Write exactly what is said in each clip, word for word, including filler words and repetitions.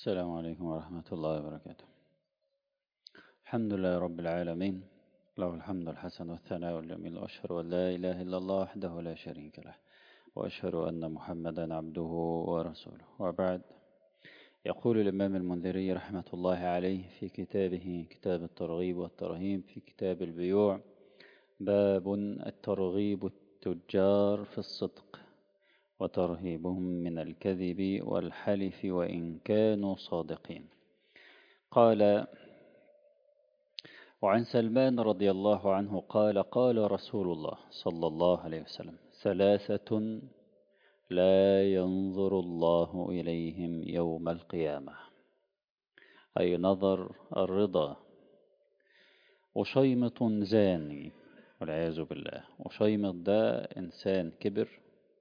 السلام عليكم ورحمة الله وبركاته. الحمد لله رب العالمين، له الحمد الحسن والثناء الجميل، وأشهد أن لا إله إلا الله وحده لا شريك له، وأشهد أن محمدا عبده ورسوله. وبعد، يقول الإمام المنذري رحمة الله عليه في كتابه كتاب الترغيب والترهيب في كتاب البيوع: باب الترغيب التجار في الصدق وترهيبهم من الكذب والحلف وإن كانوا صادقين. قال: وعن سلمان رضي الله عنه قال: قال رسول الله صلى الله عليه وسلم: ثلاثة لا ينظر الله إليهم يوم القيامة، أي نظر الرضا. وشيمط زاني والعياذ بالله. وشيمط ده إنسان كبر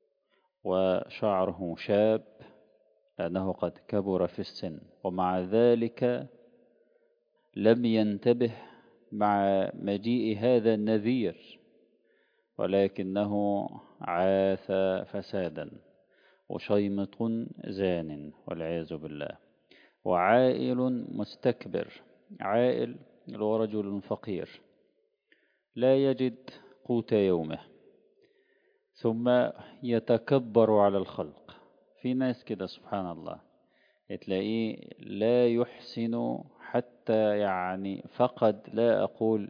وشعره شاب لأنه قد كبر في السن، ومع ذلك لم ينتبه مع مجيء هذا النذير، ولكنه عاث فسادا. وشيمط زان والعياذ بالله. وعائل مستكبر. عائل هو رجل فقير لا يجد قوت يومه، ثم يتكبر على الخلق. في ناس كده سبحان الله تلاقيه لا يحسن حتى، يعني فقد، لا أقول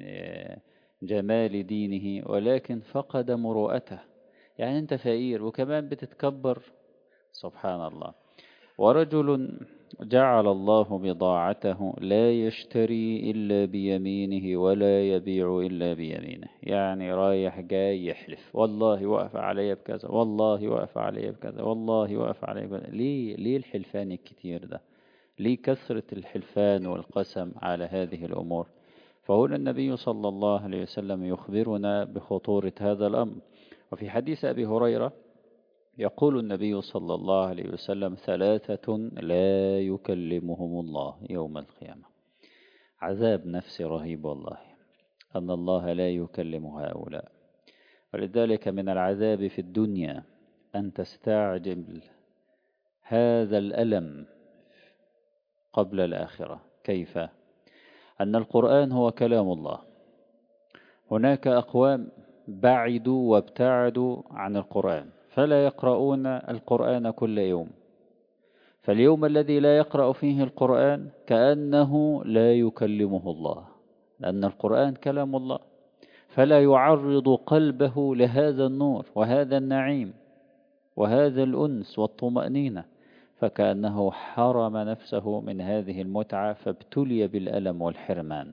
جمال دينه، ولكن فقد مروءته. يعني أنت فقير وكمان بتتكبر، سبحان الله. ورجل جعل الله بضاعته لا يشتري إلا بيمينه ولا يبيع إلا بيمينه. يعني رايح جاي يحلف: والله وقف علي بكذا، والله وقف علي بكذا، والله وقف علي بكذا. ليه ليه الحلفان الكتير ده؟ ليه كثرة الحلفان والقسم على هذه الأمور؟ فهنا النبي صلى الله عليه وسلم يخبرنا بخطورة هذا الأمر. وفي حديث أبي هريرة يقول النبي صلى الله عليه وسلم: ثلاثة لا يكلمهم الله يوم القيامة. عذاب نفسي رهيب والله، أن الله لا يكلم هؤلاء. ولذلك من العذاب في الدنيا أن تستعجل هذا الألم قبل الآخرة. كيف؟ أن القرآن هو كلام الله. هناك أقوام بعدوا وابتعدوا عن القرآن فلا يقرؤون القرآن كل يوم، فاليوم الذي لا يقرأ فيه القرآن كأنه لا يكلمه الله، لأن القرآن كلام الله، فلا يعرض قلبه لهذا النور وهذا النعيم وهذا الأنس والطمأنينة، فكأنه حرم نفسه من هذه المتعة فابتلي بالألم والحرمان.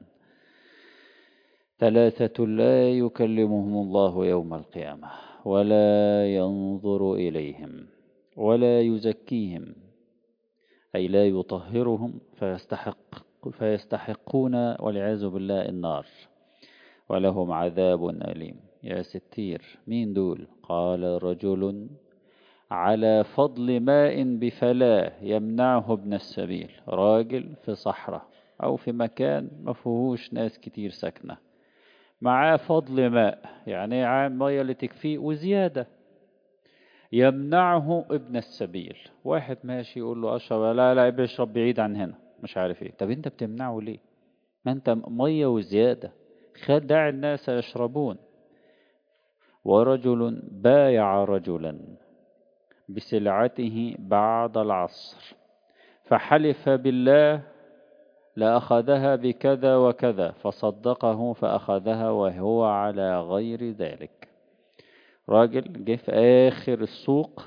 ثلاثة لا يكلمهم الله يوم القيامة ولا ينظر إليهم ولا يزكيهم، أي لا يطهرهم فيستحق فيستحقون والعياذ بالله النار، ولهم عذاب أليم. يا ستير، مين دول؟ قال: رجل على فضل ماء بفلاه يمنعه ابن السبيل. راجل في صحراء أو في مكان ما فيهوش ناس كتير ساكنة، معاه فضل ماء، يعني عام مية اللي تكفيه وزيادة، يمنعه ابن السبيل. واحد ماشي يقول له أشرب، لا لا بيشرب بعيد عن هنا، مش عارف ايه. طب انت بتمنعه ليه؟ ما انت مية وزيادة، خد دع الناس يشربون. ورجل بايع رجلا بسلعته بعد العصر فحلف بالله لأخذها بكذا وكذا، فصدقه فأخذها وهو على غير ذلك. راجل جه في آخر السوق،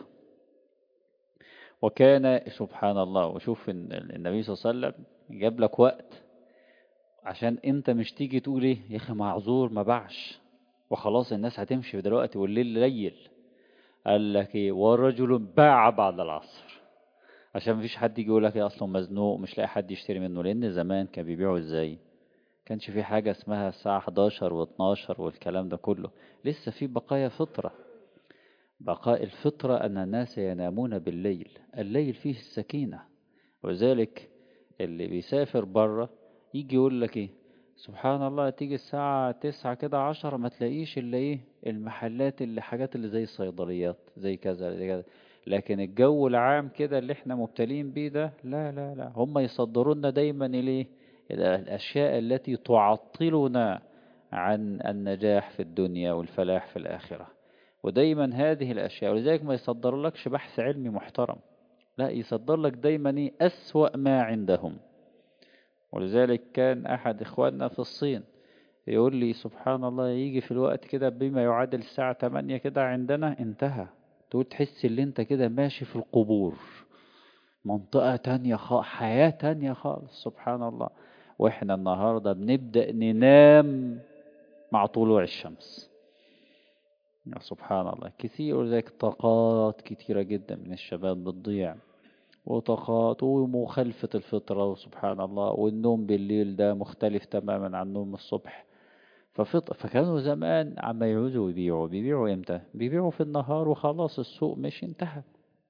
وكان سبحان الله، وشوف النبي صلى الله عليه وسلم جاب لك وقت عشان انت مش تيجي تقول ايه يا اخي معذور ما باعش وخلاص الناس هتمشي دلوقتي والليل ليل. قال لك ايه؟ ورجل باع بعد العصر، عشان مفيش حد يجي يقول لك ايه اصلا مزنوق مش لاقي حد يشتري منه. لان زمان كان بيبيعوا ازاي؟ كانش في حاجة اسمها الساعة حداشر واتناشر والكلام ده كله، لسه في بقايا فطرة. بقاء الفطرة أن الناس ينامون بالليل، الليل فيه السكينة. وذلك اللي بيسافر بره يجي يقول لك ايه سبحان الله، تيجي الساعة تسعة كده عشرة ما تلاقيش اللي ايه المحلات اللي حاجات اللي زي الصيدليات زي كذا زي كذا، لكن الجو العام كده اللي احنا مبتلين بيه ده، لا لا لا، هم يصدروا لنا دايما ليه الأشياء التي تعطلنا عن النجاح في الدنيا والفلاح في الآخرة. ودايما هذه الأشياء، ولذلك ما يصدر لكش بحث علمي محترم، لا، يصدر لك دايما إيه؟ أسوأ ما عندهم. ولذلك كان أحد إخواننا في الصين يقول لي سبحان الله، يجي في الوقت كده بما يعادل الساعة تمانية كده عندنا انتهى، تقول تحس ان انت كده ماشي في القبور، منطقة تانية خالص، حياة تانية خالص، سبحان الله. واحنا النهاردة بنبدأ ننام مع طلوع الشمس. يا سبحان الله، كثير. ولذلك طاقات كتيرة جدا من الشباب بتضيع، وطاقات ومخالفة الفطرة، وسبحان الله، والنوم بالليل ده مختلف تماما عن نوم الصبح. ففط... فكانوا زمان عما يعوزوا يبيعوا، بيبيعوا امتى؟ بيبيعوا في النهار وخلاص، السوق مش انتهى.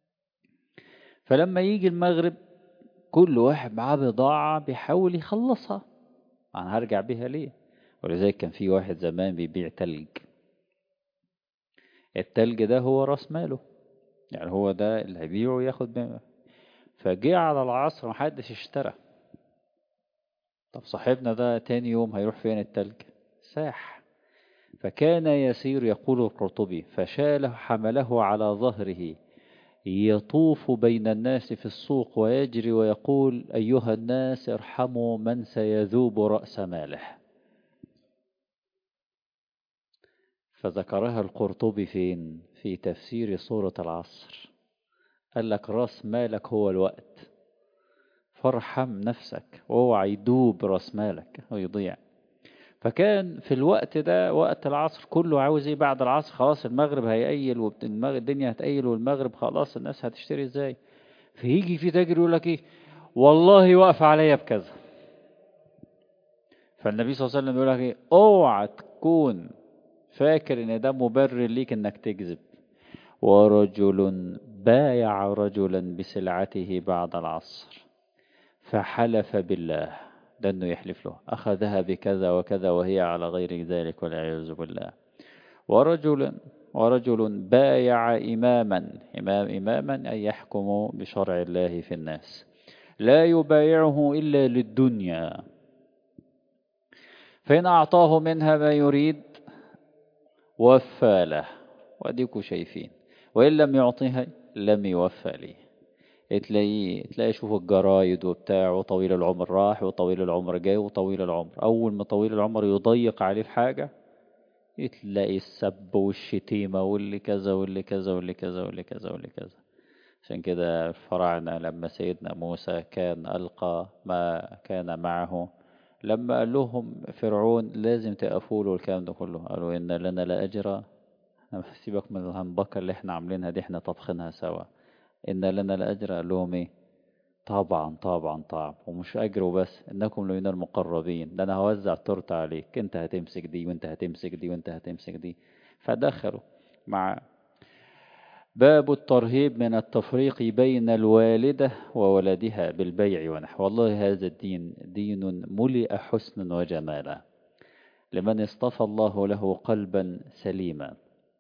فلما يجي المغرب كل واحد معاه بضاعة بيحاول يخلصها، أنا هرجع بيها ليه؟ ولذلك كان في واحد زمان بيبيع تلج. التلج ده هو راس ماله، يعني هو ده اللي هيبيعه وياخد منه. فجه على العصر محدش اشترى. طب صاحبنا ده تاني يوم هيروح فين التلج؟ ساح. فكان يسير، يقول القرطبي، فشاله حمله على ظهره يطوف بين الناس في السوق ويجري ويقول أيها الناس ارحموا من سيذوب رأس ماله. فذكرها القرطبي فين؟ في تفسير سورة العصر. قال لك رأس مالك هو الوقت، فارحم نفسك واوعى يدوب رأس مالك ويضيع. فكان في الوقت ده وقت العصر كله عاوز ايه؟ بعد العصر خلاص المغرب هيقيل والدنيا هتقيل والمغرب خلاص، الناس هتشتري ازاي؟ فيجي في تاجر يقول لك ايه؟ والله واقف عليا بكذا. فالنبي صلى الله عليه وسلم يقول لك ايه؟ اوعى تكون فاكر ان ده مبرر ليك انك تكذب. ورجل بايع رجلا بسلعته بعد العصر فحلف بالله، ده انه يحلف له، اخذها بكذا وكذا وهي على غير ذلك والعياذ بالله. ورجل ورجل بايع إماما، إمام إماما أن يحكم بشرع الله في الناس، لا يبايعه إلا للدنيا، فإن أعطاه منها ما يريد وفى له، وأديكوا شايفين، وإن لم يعطيها لم يوفى لي. تلاقيه تلاقي شوف الجرايد وبتاع، وطويل العمر راح وطويل العمر جاي، وطويل العمر أول ما طويل العمر يضيق عليه الحاجة تلاقي السب والشتيمة واللي كذا واللي كذا واللي كذا واللي كذا واللي كذا. عشان كده الفراعنة لما سيدنا موسى كان ألقى ما كان معه، لما قال لهم فرعون لازم تقفوا له الكلام ده كله، قالوا إن لنا لأجرا، سيبك من الهنبكة اللي احنا عاملينها دي، احنا طبخينها سوا، إن لنا لأجرا. قال لهم ايه؟ طبعا طبعا طبعا، ومش أجر وبس، إنكم لمن المقربين، ده أنا هوزع التورته عليك، أنت هتمسك دي وأنت هتمسك دي وأنت هتمسك دي. فدخلوا مع باب الترهيب من التفريق بين الوالدة وولدها بالبيع ونحو. والله هذا الدين دين ملئ حسنا وجمالا لمن اصطفى الله له قلبا سليما.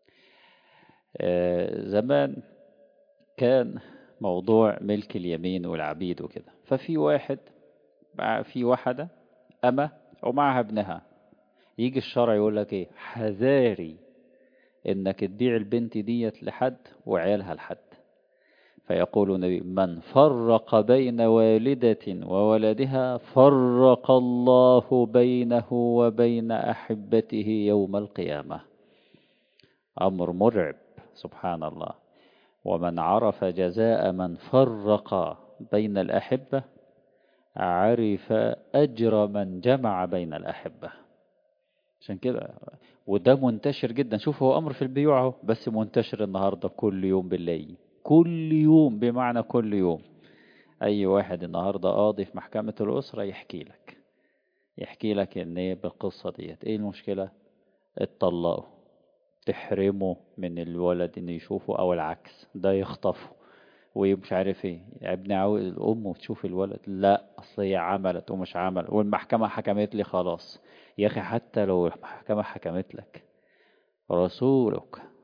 آه زمان كان موضوع ملك اليمين والعبيد وكده، ففي واحد في واحدة أما ومعها ابنها، يجي الشرع يقول لك ايه؟ حذاري انك تبيع البنت ديت لحد وعيالها لحد. فيقول النبي من فرق بين والدة وولدها فرق الله بينه وبين أحبته يوم القيامة. أمر مرعب، سبحان الله. ومن عرف جزاء من فرق بين الأحبة عرف أجر من جمع بين الأحبة. عشان كده وده منتشر جدا. شوف هو أمر في البيوع اهو، بس منتشر النهاردة كل يوم بالليل، كل يوم بمعنى كل يوم. أي واحد النهاردة قاضي في محكمة الأسرة يحكي لك يحكي لك إن إيه بالقصة ديت. إيه المشكلة؟ اتطلقوا، تحرمه من الولد إنه يشوفه، أو العكس ده يخطفه ومش عارف ايه. يا ابني عاوز الام تشوف الولد، لا اصل هي عملت ومش عمل والمحكمة حكمت لي خلاص. يا اخي حتى لو المحكمة حكمت لك، رسولك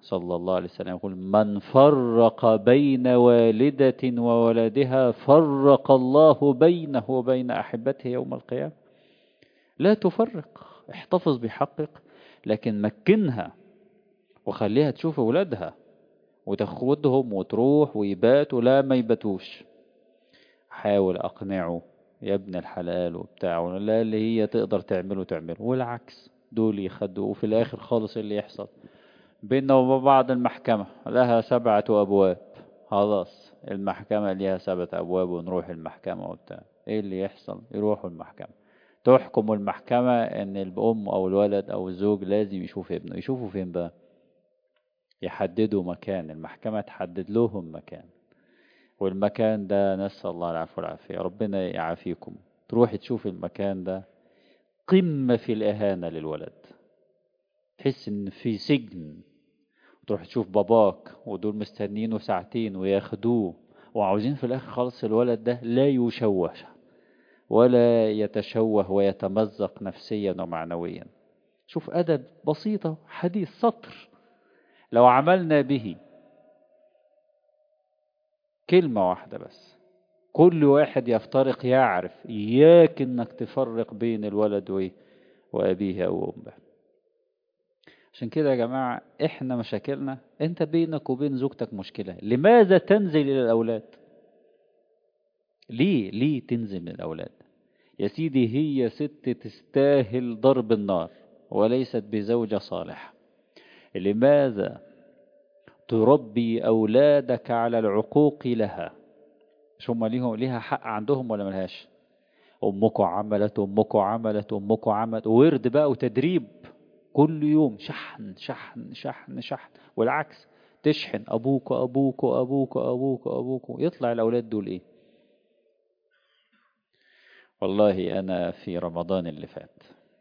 صلى الله عليه وسلم يقول من فرق بين والدة وولدها فرق الله بينه وبين أحبته يوم القيامة. لا تفرق، احتفظ بحقك، لكن مكنها وخليها تشوف أولادها وتاخدهم وتروح ويباتوا، لا ما يباتوش. حاول أقنعه يا ابن الحلال وبتاعه، لا اللي هي تقدر تعمله تعمله، والعكس دول يخدوا. وفي الآخر خالص اللي يحصل بيننا وبين بعض المحكمة لها سبعة أبواب، خلاص المحكمة ليها سبعة أبواب ونروح المحكمة وبتاع. إيه اللي يحصل؟ يروحوا المحكمة، تحكم المحكمة إن الأم أو الولد أو الزوج لازم يشوف ابنه. يشوفوا فين بقى؟ يحددوا مكان، المحكمة تحدد لهم مكان، والمكان ده نسأل الله العفو والعافية، ربنا يعافيكم. تروح تشوف المكان ده قمة في الإهانة للولد، تحس إن في سجن. تروح تشوف باباك ودول مستنينه ساعتين وياخدوه، وعاوزين في الآخر خالص الولد ده لا يشوه ولا يتشوه ويتمزق نفسيا ومعنويا. شوف أدب بسيطة، حديث سطر لو عملنا به كلمة واحدة بس، كل واحد يفترق يعرف إياك إنك تفرق بين الولد وإيه وأبيه أو أمه. عشان كده يا جماعة إحنا مشاكلنا، أنت بينك وبين زوجتك مشكلة، لماذا تنزل إلى الأولاد؟ ليه ليه تنزل من الأولاد؟ يا سيدي هي ست تستاهل ضرب النار وليست بزوجة صالحة. لماذا تربي أولادك على العقوق لها؟ مش هم ليهم ليها حق عندهم ولا ملهاش؟ أمكم عملت أمكم عملت أمكم عملت، ورد بقى وتدريب كل يوم، شحن شحن شحن شحن. والعكس تشحن أبوك أبوك أبوك أبوك أبوك، يطلع الأولاد دول إيه؟ والله أنا في رمضان اللي فات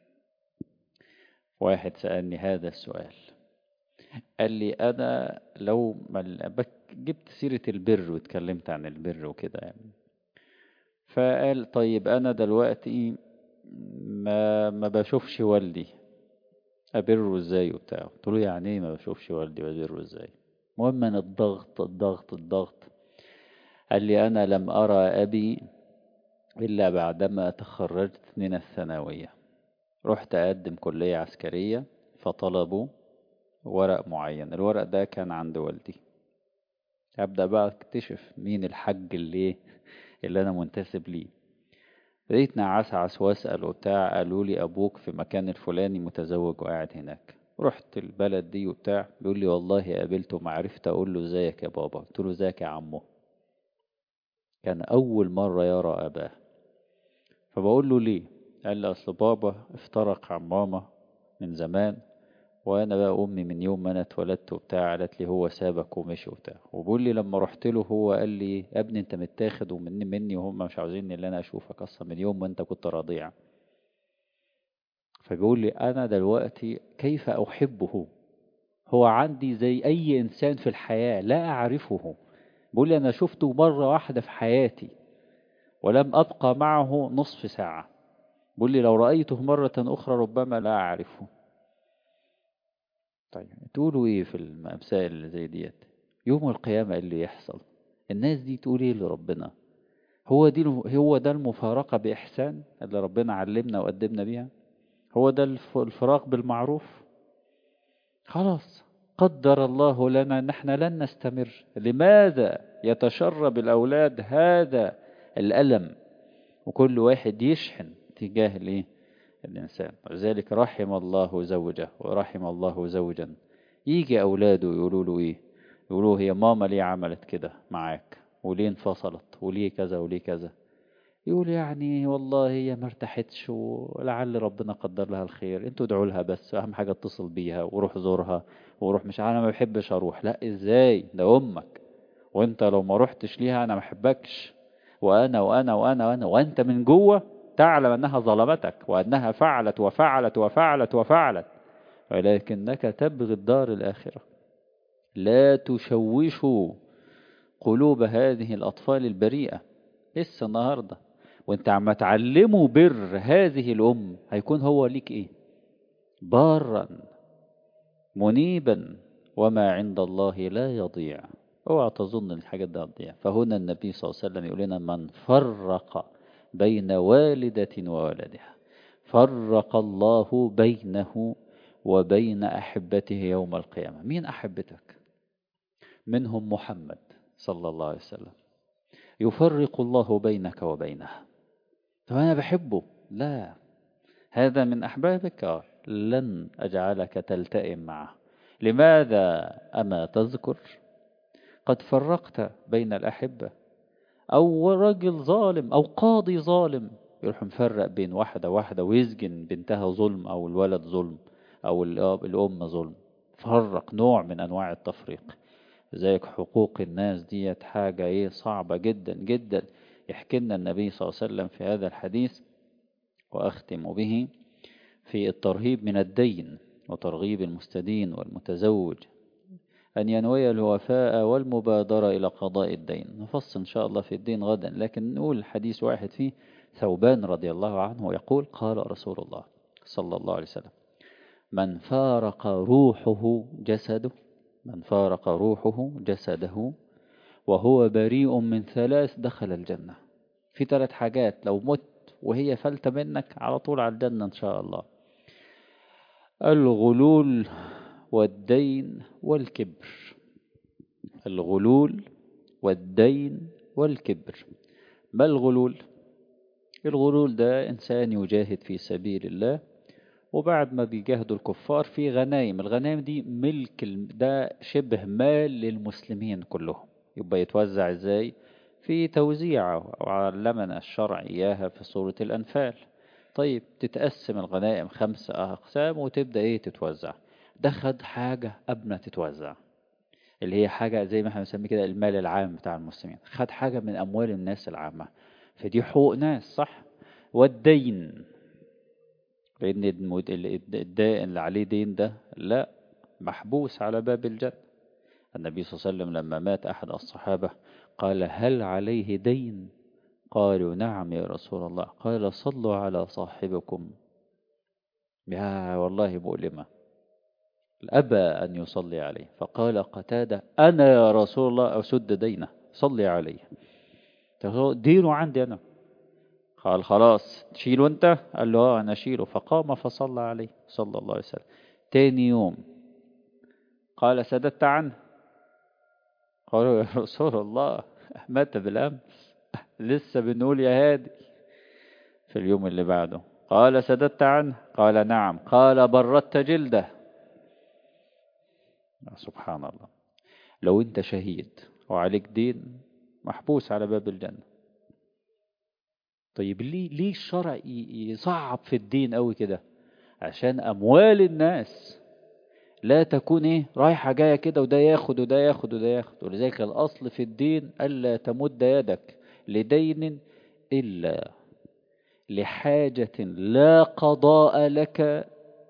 واحد سألني هذا السؤال، قال لي أنا لو جبت سيرة البر واتكلمت عن البر وكده يعني، فقال طيب أنا دلوقتي ما ما بشوفش والدي، أبره إزاي وبتاع؟ قلت له يعني إيه ما بشوفش والدي وأبره إزاي؟ المهم أن الضغط الضغط الضغط. قال لي أنا لم أرى أبي إلا بعدما تخرجت من الثانوية، رحت أقدم كلية عسكرية فطلبوا ورق معين، الورق ده كان عند والدي. أبدأ بقى أكتشف مين الحج اللي اللي أنا منتسب ليه. بديت نعسعس وأسأل وبتاع، قالوا لي أبوك في مكان الفلاني متزوج وقاعد هناك. رحت البلد دي وبتاع، بيقول لي والله قابلته ما عرفت أقول له ازيك يا بابا، قلت له ازيك يا عمو. كان أول مرة يرى أباه. فبقول له ليه؟ قال لي أصل بابا افترق عن ماما من زمان، وانا بقى امي من يوم ما انا اتولدت وبتاع قالت لي هو سابك ومشي وبتاع. وبقول لي لما رحت له هو قال لي يا ابني انت متاخد ومني مني وهم مش عاوزين ان انا اشوفك اصلا من يوم ما انت كنت رضيع. فبيقول لي انا دلوقتي كيف احبه، هو عندي زي اي انسان في الحياة لا اعرفه. بيقول لي انا شفته مرة واحدة في حياتي ولم ابقى معه نصف ساعة. بيقول لي لو رأيته مرة اخرى ربما لا اعرفه. طيب تقولوا ايه في المسائل اللي زي ديت؟ يوم القيامة اللي يحصل الناس دي تقول ايه لربنا؟ هو دي هو ده المفارقة بإحسان اللي ربنا علمنا وقدمنا بيها؟ هو ده الفراق بالمعروف؟ خلاص قدر الله لنا ان احنا لن نستمر. لماذا يتشرب الأولاد هذا الألم وكل واحد يشحن تجاه الايه الإنسان؟ ولذلك رحم الله زوجه ورحم الله زوجا يجي أولاده يقولوا له إيه؟ يقولوا هي ماما ليه عملت كده معاك وليه انفصلت وليه كذا وليه كذا؟ يقول يعني والله هي ما ارتاحتش ولعل ربنا قدر لها الخير، انتوا ادعوا لها بس، اهم حاجه اتصل بيها وروح زورها وروح. مش انا ما بحبش اروح، لا ازاي ده امك، وانت لو ما رحتش ليها انا ما بحبكش، وانا وانا وانا وانا وانت من جوه تعلم انها ظلمتك وانها فعلت وفعلت وفعلت وفعلت، ولكنك تبغي الدار الآخرة. لا تشوشوا قلوب هذه الأطفال البريئة لسه النهاردة، وانت عم تعلموا بر هذه الأم هيكون هو ليك ايه؟ بارا منيبا وما عند الله لا يضيع. اوعى تظن ان الحاجات دي هتضيع. فهنا النبي صلى الله عليه وسلم يقول لنا من فرق بين والدة وولدها فرق الله بينه وبين أحبته يوم القيامة. مين أحبتك؟ منهم محمد صلى الله عليه وسلم. يفرق الله بينك وبينها. طب أنا بحبه، لا، هذا من أحبابك، لن أجعلك تلتئم معه. لماذا؟ أما تذكر قد فرقت بين الأحبة. أو رجل ظالم أو قاضي ظالم يروح مفرق بين واحدة واحدة ويسجن بنتها ظلم، أو الولد ظلم، أو الأم ظلم. فرق، نوع من أنواع التفريق. لذلك حقوق الناس ديت حاجة ايه صعبة جدا جدا. يحكي لنا النبي صلى الله عليه وسلم في هذا الحديث، وأختم به، في الترهيب من الدين وترغيب المستدين والمتزوج أن ينوي الوفاء والمبادرة إلى قضاء الدين. نفصل إن شاء الله في الدين غدا، لكن نقول حديث واحد فيه. ثوبان رضي الله عنه يقول قال رسول الله صلى الله عليه وسلم: من فارق روحه جسده من فارق روحه جسده وهو بريء من ثلاث دخل الجنة. في ثلاث حاجات لو مت وهي فلتة منك على طول على الجنة إن شاء الله: الغلول والدين والكبر. الغلول والدين والكبر. ما الغلول؟ الغلول ده إنسان يجاهد في سبيل الله، وبعد ما بيجاهدوا الكفار في غنايم، الغنايم دي ملك، ده شبه مال للمسلمين كلهم. يبقى يتوزع ازاي؟ في توزيع، وعلمنا الشرع إياها في سورة الأنفال. طيب تتقسم الغنائم خمس أقسام وتبدأ ايه تتوزع. ده خد حاجة قبل ما تتوزع، اللي هي حاجة زي ما احنا بنسميه كده المال العام بتاع المسلمين. خد حاجة من أموال الناس العامة، فدي حقوق ناس، صح؟ والدين، لأن الدائن اللي عليه دين ده لا، محبوس على باب الجنة. النبي صلى الله عليه وسلم لما مات أحد الصحابة قال: هل عليه دين؟ قالوا: نعم يا رسول الله. قال: صلوا على صاحبكم. يا والله مؤلمة، أبى أن يصلي عليه. فقال قتادة: أنا يا رسول الله أسد دينه، صلي عليه، دينه عندي أنا. قال: خلاص تشيله أنت؟ قال له: آه أنا أشيله. فقام فصلى عليه صلى الله عليه وسلم. تاني يوم قال: سددت عنه؟ قالوا: يا رسول الله مات بالأمس، لسه بنقول يا هادي. في اليوم اللي بعده قال: سددت عنه؟ قال: نعم. قال: بردت جلده. سبحان الله. لو أنت شهيد وعليك دين، محبوس على باب الجنة. طيب ليه ليه الشرع يصعب في الدين قوي كده؟ عشان أموال الناس لا تكون ايه رايحة جاية كده، وده ياخد وده ياخد وده ياخد. ولذلك الأصل في الدين ألا تمد يدك لدين إلا لحاجة لا قضاء لك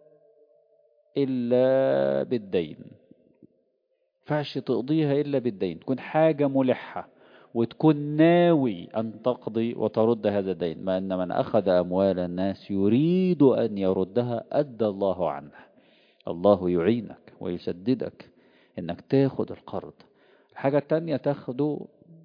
إلا بالدين. فعش تقضيها إلا بالدين، تكون حاجة ملحة وتكون ناوي أن تقضي وترد هذا الدين. ما أن من أخذ أموال الناس يريد أن يردها أدى الله عنه. الله يعينك ويسددك إنك تاخد القرض. الحاجة التانية تاخده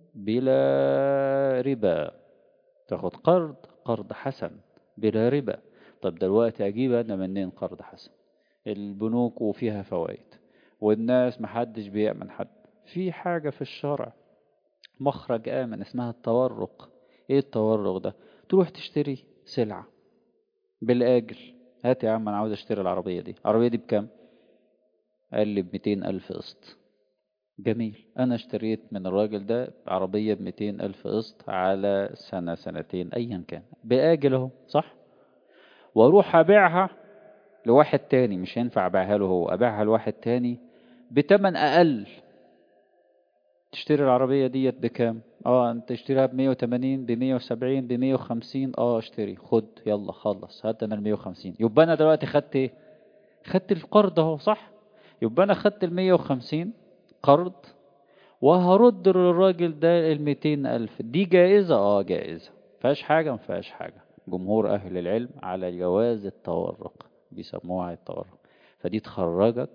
بلا ربا، تاخد قرض قرض حسن بلا ربا. طب دلوقتي أجيب أنا منين قرض حسن؟ البنوك وفيها فوائد، والناس محدش بيأمن حد. في حاجة في الشرع مخرج آمن اسمها التورق. ايه التورق ده؟ تروح تشتري سلعة بالآجل. هات يا عم انا عاوز اشتري العربية دي، العربية دي بكام؟ قال لي بمتين ألف قسط. جميل، أنا اشتريت من الراجل ده عربية بمتين ألف قسط على سنة سنتين أيا كان، بآجل اهو، صح؟ واروح أبيعها لواحد تاني، مش هينفع أبيعها له هو، أبيعها لواحد تاني بتمن أقل. تشتري العربية ديت بكام؟ اه انت تشتريها بمية وتمانين، بمية وسبعين، بمية وخمسين. اه اشتري، خد يلا خلص، هات انا المية وخمسين. يبقى انا دلوقتي خدت ايه؟ خدت القرض اهو، صح؟ يبقى انا خدت المية وخمسين قرض، وهرد للراجل ده الميتين ألف. دي جائزة؟ اه جائزة، مفيهاش حاجة، مفيهاش حاجة. جمهور أهل العلم على جواز التورق، بيسموها التورق. فدي تخرجك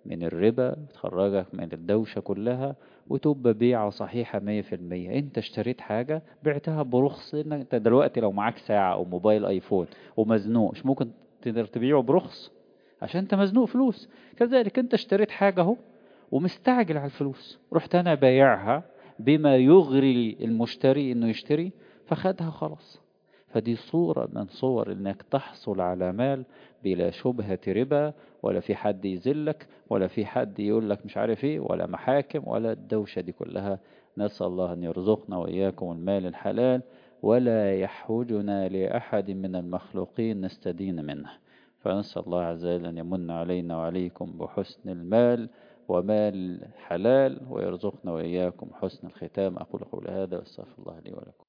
من الربا، بتخرجك من الدوشة كلها، وتبقى بيعة صحيحة مية في المية. انت اشتريت حاجة بعتها برخص، انك انت دلوقتي لو معاك ساعة او موبايل ايفون ومزنوق، مش ممكن تقدر تبيعه برخص عشان انت مزنوق فلوس؟ كذلك انت اشتريت حاجة اهو ومستعجل على الفلوس، رحت انا بايعها بما يغري المشتري انه يشتري، فخدها خلاص. فدي صورة من صور انك تحصل على مال بلا شبهة ربا، ولا في حد يذلك، ولا في حد يقول لك مش عارف ايه، ولا محاكم، ولا الدوشة دي كلها. نسأل الله أن يرزقنا وإياكم المال الحلال، ولا يحوجنا لأحد من المخلوقين نستدين منه. فنسأل الله عز وجل أن يمن علينا وعليكم بحسن المال ومال حلال، ويرزقنا وإياكم حسن الختام. أقول قول هذا، واستغفر الله لي ولكم.